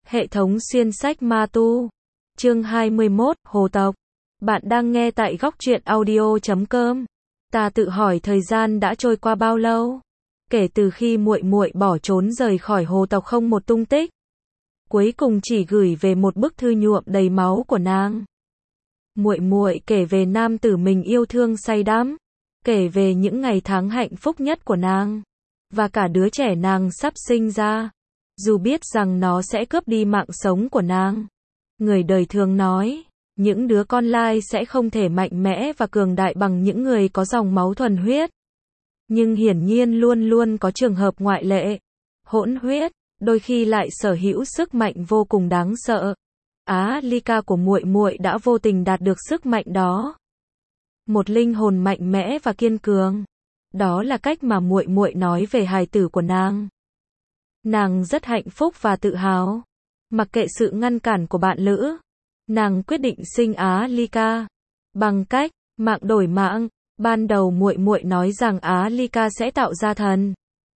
Hệ thống xuyên sách ma tu. Chương 21, Hồ tộc. Bạn đang nghe tại góc truyện audio.com. Ta tự hỏi thời gian đã trôi qua bao lâu? Kể từ khi muội muội bỏ trốn rời khỏi hồ tộc không một tung tích. Cuối cùng chỉ gửi về một bức thư nhuộm đầy máu của nàng. Muội muội kể về nam tử mình yêu thương say đắm, kể về những ngày tháng hạnh phúc nhất của nàng, và cả đứa trẻ nàng sắp sinh ra. Dù biết rằng nó sẽ cướp đi mạng sống của nàng. Người đời thường nói, những đứa con lai sẽ không thể mạnh mẽ và cường đại bằng những người có dòng máu thuần huyết. Nhưng hiển nhiên luôn luôn có trường hợp ngoại lệ. Hỗn huyết, đôi khi lại sở hữu sức mạnh vô cùng đáng sợ. Alika của muội muội đã vô tình đạt được sức mạnh đó. Một linh hồn mạnh mẽ và kiên cường. Đó là cách mà muội muội nói về hài tử của nàng. Nàng rất hạnh phúc và tự hào. Mặc kệ sự ngăn cản của bạn lữ, nàng quyết định sinh Alika. Bằng cách, mạng đổi mạng, ban đầu muội muội nói rằng Alika sẽ tạo ra thần.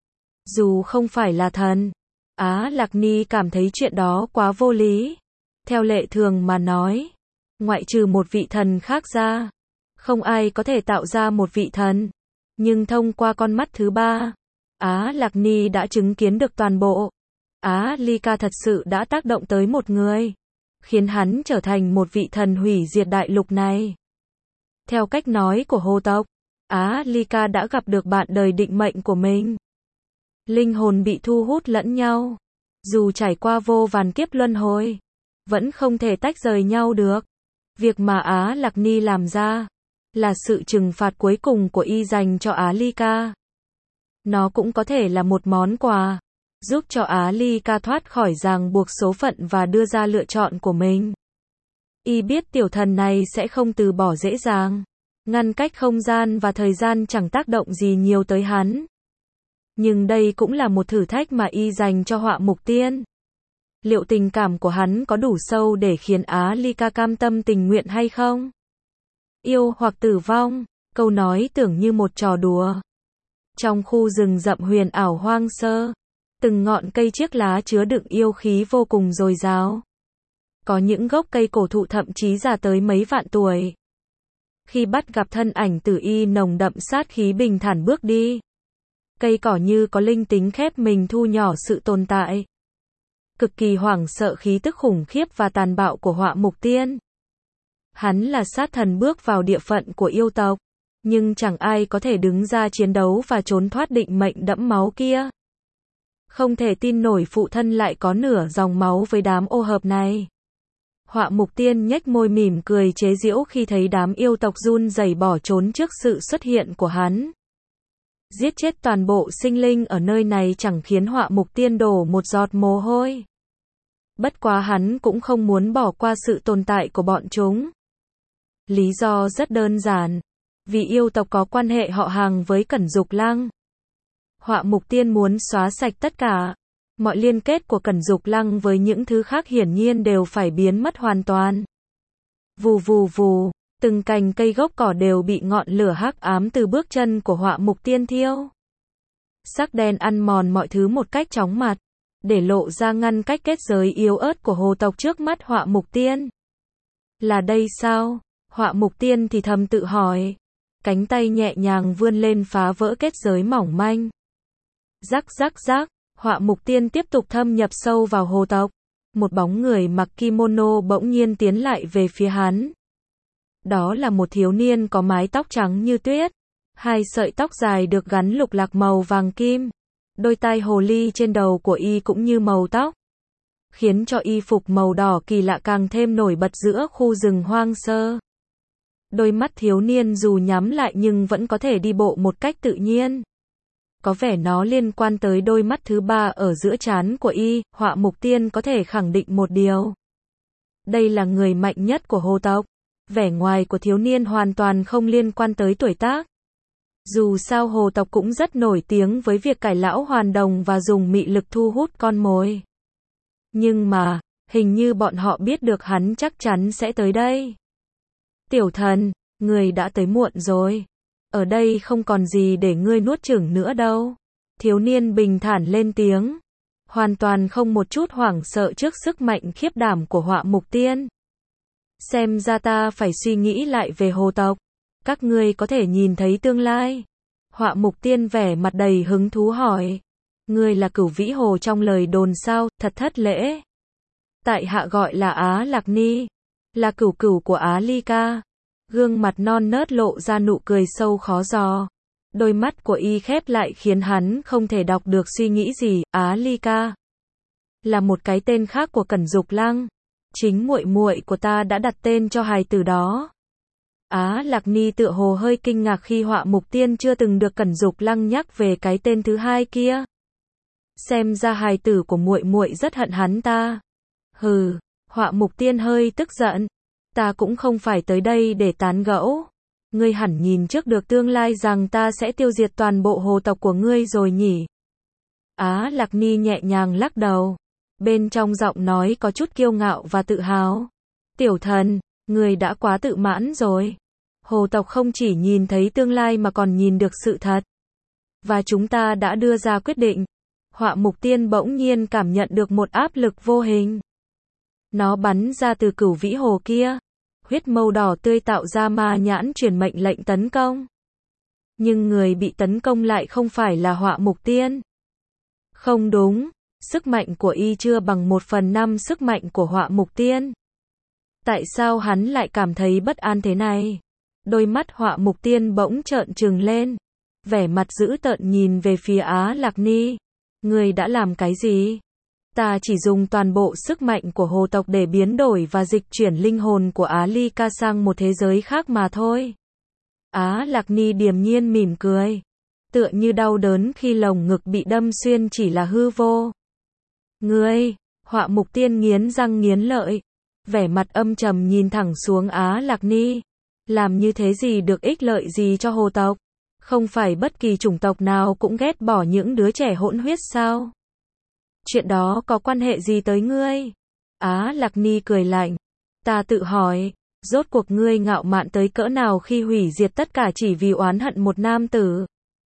Dù không phải là thần, Lạc Ni cảm thấy chuyện đó quá vô lý. Theo lệ thường mà nói, ngoại trừ một vị thần khác ra, không ai có thể tạo ra một vị thần. Nhưng thông qua con mắt thứ ba, Lạc Ni đã chứng kiến được toàn bộ. Alika thật sự đã tác động tới một người, khiến hắn trở thành một vị thần hủy diệt đại lục này. Theo cách nói của hồ tộc, Alika đã gặp được bạn đời định mệnh của mình. Linh hồn bị thu hút lẫn nhau, dù trải qua vô vàn kiếp luân hồi, vẫn không thể tách rời nhau được. Việc mà Lạc Ni làm ra, là sự trừng phạt cuối cùng của y dành cho Alika. Nó cũng có thể là một món quà, giúp cho Alika thoát khỏi ràng buộc số phận và đưa ra lựa chọn của mình. Y biết tiểu thần này sẽ không từ bỏ dễ dàng. Ngăn cách không gian và thời gian chẳng tác động gì nhiều tới hắn. Nhưng đây cũng là một thử thách mà y dành cho Họa Mục Tiên. Liệu tình cảm của hắn có đủ sâu để khiến Alika cam tâm tình nguyện hay không? Yêu hoặc tử vong, câu nói tưởng như một trò đùa. Trong khu rừng rậm huyền ảo hoang sơ, từng ngọn cây chiếc lá chứa đựng yêu khí vô cùng dồi dào. Có những gốc cây cổ thụ thậm chí già tới mấy vạn tuổi. Khi bắt gặp thân ảnh tử y nồng đậm sát khí bình thản bước đi, cây cỏ như có linh tính khép mình thu nhỏ sự tồn tại. Cực kỳ hoảng sợ khí tức khủng khiếp và tàn bạo của Họa Mục Tiên. Hắn là sát thần bước vào địa phận của yêu tộc, nhưng chẳng ai có thể đứng ra chiến đấu và trốn thoát định mệnh đẫm máu kia. Không thể tin nổi phụ thân lại có nửa dòng máu với đám ô hợp này. Họa Mục Tiên nhếch môi mỉm cười chế giễu khi thấy đám yêu tộc run rẩy bỏ trốn trước sự xuất hiện của hắn. Giết chết toàn bộ sinh linh ở nơi này chẳng khiến Họa Mục Tiên đổ một giọt mồ hôi. Bất quá hắn cũng không muốn bỏ qua sự tồn tại của bọn chúng. Lý do rất đơn giản, vì yêu tộc có quan hệ họ hàng với Cẩn Dục Lăng. Họa Mục Tiên muốn xóa sạch tất cả. Mọi liên kết của Cẩn Dục Lăng với những thứ khác hiển nhiên đều phải biến mất hoàn toàn. Vù vù vù, từng cành cây gốc cỏ đều bị ngọn lửa hắc ám từ bước chân của Họa Mục Tiên thiêu. Sắc đen ăn mòn mọi thứ một cách chóng mặt, để lộ ra ngăn cách kết giới yếu ớt của hồ tộc trước mắt Họa Mục Tiên. Là đây sao? Họa Mục Tiên thì thầm tự hỏi. Cánh tay nhẹ nhàng vươn lên phá vỡ kết giới mỏng manh. Rắc rắc rắc. Họa Mục Tiên tiếp tục thâm nhập sâu vào hồ tộc. Một bóng người mặc kimono bỗng nhiên tiến lại về phía hắn. Đó là một thiếu niên có mái tóc trắng như tuyết. Hai sợi tóc dài được gắn lục lạc màu vàng kim. Đôi tai hồ ly trên đầu của y cũng như màu tóc, khiến cho y phục màu đỏ kỳ lạ càng thêm nổi bật giữa khu rừng hoang sơ. Đôi mắt thiếu niên dù nhắm lại nhưng vẫn có thể đi bộ một cách tự nhiên. Có vẻ nó liên quan tới đôi mắt thứ ba ở giữa trán của y. Họa Mục Tiên có thể khẳng định một điều. Đây là người mạnh nhất của hồ tộc. Vẻ ngoài của thiếu niên hoàn toàn không liên quan tới tuổi tác. Dù sao hồ tộc cũng rất nổi tiếng với việc cải lão hoàn đồng và dùng mị lực thu hút con mồi. Nhưng mà, hình như bọn họ biết được hắn chắc chắn sẽ tới đây. Tiểu thần, người đã tới muộn rồi. Ở đây không còn gì để ngươi nuốt chửng nữa đâu. Thiếu niên bình thản lên tiếng. hoàn toàn không một chút hoảng sợ trước sức mạnh khiếp đảm của Họa Mục Tiên. Xem ra ta phải suy nghĩ lại về hồ tộc. Các ngươi có thể nhìn thấy tương lai. Họa Mục Tiên vẻ mặt đầy hứng thú hỏi. Ngươi là Cửu Vĩ Hồ trong lời đồn sao, thật thất lễ. Tại hạ gọi là Á Lạc Ni, là cửu cửu của Á Ly Ca. Gương mặt non nớt lộ ra nụ cười sâu khó dò. Đôi mắt của y khép lại khiến hắn không thể đọc được suy nghĩ gì. Á Ly Ca là một cái tên khác của Cẩn Dục Lăng. Chính muội muội của ta đã đặt tên cho hài tử đó. Á Lạc Ni tựa hồ hơi kinh ngạc khi Họa Mục Tiên chưa từng được Cẩn Dục Lăng nhắc về cái tên thứ hai kia. Xem ra hài tử của muội muội rất hận hắn ta. Hừ, Họa Mục Tiên hơi tức giận. Ta cũng không phải tới đây để tán gẫu. Ngươi hẳn nhìn trước được tương lai rằng ta sẽ tiêu diệt toàn bộ hồ tộc của ngươi rồi nhỉ? Á Lạc Ni nhẹ nhàng lắc đầu. Bên trong giọng nói có chút kiêu ngạo và tự hào. Tiểu thần, ngươi đã quá tự mãn rồi. Hồ tộc không chỉ nhìn thấy tương lai mà còn nhìn được sự thật. Và chúng ta đã đưa ra quyết định. Họa Mục Tiên bỗng nhiên cảm nhận được một áp lực vô hình. Nó bắn ra từ Cửu Vĩ Hồ kia. Huyết mâu đỏ tươi tạo ra ma nhãn truyền mệnh lệnh tấn công. Nhưng người bị tấn công lại không phải là Họa Mục Tiên. Không đúng, sức mạnh của y chưa bằng 1/5 sức mạnh của Họa Mục Tiên. Tại sao hắn lại cảm thấy bất an thế này? Đôi mắt Họa Mục Tiên bỗng trợn trừng lên. Vẻ mặt dữ tợn nhìn về phía Á Lạc Ni. Ngươi đã làm cái gì? Ta chỉ dùng toàn bộ sức mạnh của hồ tộc để biến đổi và dịch chuyển linh hồn của Á Ly Ca sang một thế giới khác mà thôi. Á Lạc Ni điềm nhiên mỉm cười. Tựa như đau đớn khi lồng ngực bị đâm xuyên chỉ là hư vô. Ngươi, Họa Mục Tiên nghiến răng nghiến lợi. Vẻ mặt âm trầm nhìn thẳng xuống Á Lạc Ni. Làm như thế gì được ích lợi gì cho hồ tộc? Không phải bất kỳ chủng tộc nào cũng ghét bỏ những đứa trẻ hỗn huyết sao? Chuyện đó có quan hệ gì tới ngươi? Á Lạc Ni cười lạnh. Ta tự hỏi, rốt cuộc ngươi ngạo mạn tới cỡ nào khi hủy diệt tất cả chỉ vì oán hận một nam tử?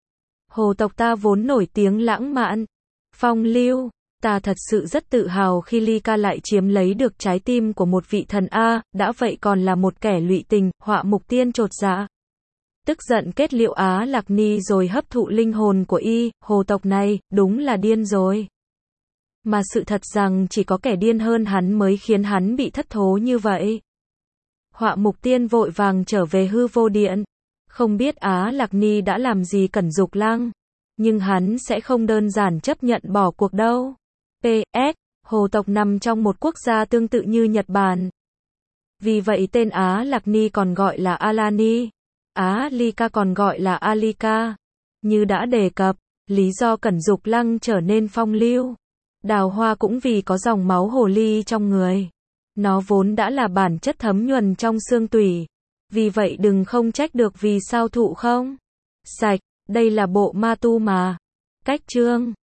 Hồ tộc ta vốn nổi tiếng lãng mạn, phong lưu. Ta thật sự rất tự hào khi Ly Ca lại chiếm lấy được trái tim của một vị thần A, đã vậy còn là một kẻ lụy tình. Họa Mục Tiên chột dạ. Tức giận kết liễu Á Lạc Ni rồi hấp thụ linh hồn của y. Hồ tộc này, đúng là điên rồi. Mà sự thật rằng chỉ có kẻ điên hơn hắn mới khiến hắn bị thất thố như vậy. Họa Mục Tiên vội vàng trở về hư vô điện. Không biết Á Lạc Ni đã làm gì Cẩn Dục Lăng. Nhưng hắn sẽ không đơn giản chấp nhận bỏ cuộc đâu. PS, hồ tộc nằm trong một quốc gia tương tự như Nhật Bản. Vì vậy tên Á Lạc Ni còn gọi là Alani. Á Ly Ca còn gọi là Alika. Như đã đề cập, lý do Cẩn Dục Lăng trở nên phong lưu. Đào hoa cũng vì có dòng máu hồ ly trong người. Nó vốn đã là bản chất thấm nhuần trong xương tủy. Vì vậy đừng không trách được vì sao thụ không sạch. Đây là bộ ma tu mà. Cách chương